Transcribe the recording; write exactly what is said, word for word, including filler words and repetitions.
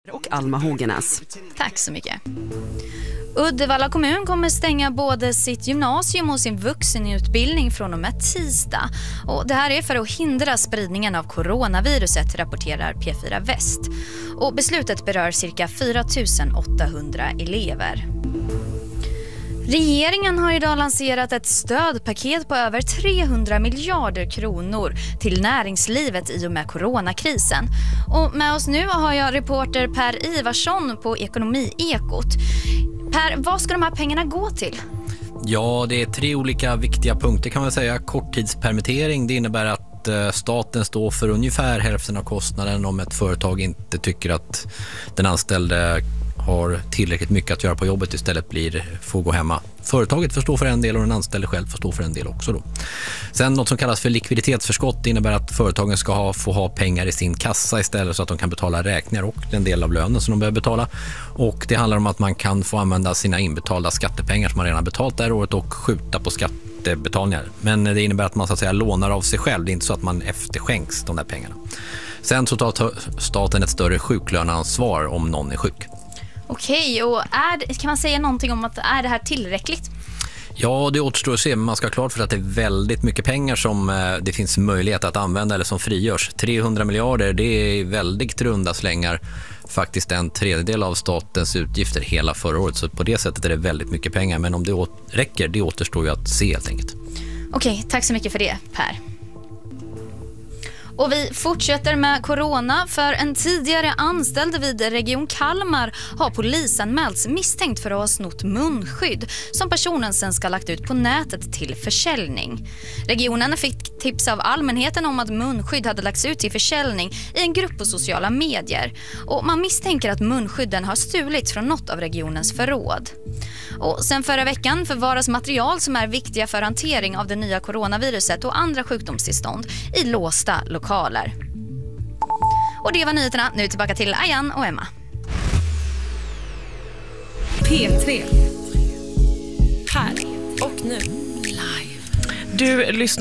Och Alma Hågenäs. Tack så mycket. Uddevalla kommun kommer stänga både sitt gymnasium och sin vuxenutbildning från och med tisdag. Och det här är för att hindra spridningen av coronaviruset, rapporterar P fyra Väst. Och beslutet berör cirka fyra tusen åttahundra elever. Regeringen har idag lanserat ett stödpaket på över trehundra miljarder kronor till näringslivet i och med coronakrisen. Och med oss nu har jag reporter Per Ivarsson på Ekonomi-ekot. Per, vad ska de här pengarna gå till? Ja, det är tre olika viktiga punkter kan man säga. Korttidspermittering, det innebär att staten står för ungefär hälften av kostnaden om ett företag inte tycker att den anställde har tillräckligt mycket att göra på jobbet, istället blir får gå hemma. Företaget får stå för en del och den anställde själv får stå för en del också då. Sen något som kallas för likviditetsförskott, det innebär att företagen ska ha, få ha pengar i sin kassa istället så att de kan betala räkningar och den del av lönen som de behöver betala. Och det handlar om att man kan få använda sina inbetalda skattepengar som man redan betalt det här året och skjuta på skattebetalningar. Men det innebär att man så att säga lånar av sig själv, det är inte så att man efterskänks de där pengarna. Sen så tar staten ett större sjuklöneansvar om någon är sjuk. Okej, och är, kan man säga någonting om att är det här tillräckligt? Ja, det återstår att se, men man ska ha klart för att det är väldigt mycket pengar som eh, det finns möjlighet att använda eller som frigörs. trehundra miljarder, det är väldigt runda slängar, faktiskt en tredjedel av statens utgifter hela förra året. Så på det sättet är det väldigt mycket pengar, men om det å- räcker, det återstår ju att se helt enkelt. Okej, tack så mycket för det, Per. Och vi fortsätter med corona, för en tidigare anställd vid Region Kalmar har polisanmälts misstänkt för att ha snott munskydd som personen sen ska ha lagt ut på nätet till försäljning. Regionen fick tips av allmänheten om att munskydd hade lagts ut till försäljning i en grupp på sociala medier. Och man misstänker att munskydden har stulits från något av regionens förråd. Och sen förra veckan förvaras material som är viktiga för hantering av det nya coronaviruset och andra sjukdomstillstånd i låsta lokaler. Och det var nyheterna. Nu tillbaka till Ayan och Emma. P tre. Här och nu. Live. Du lyssnar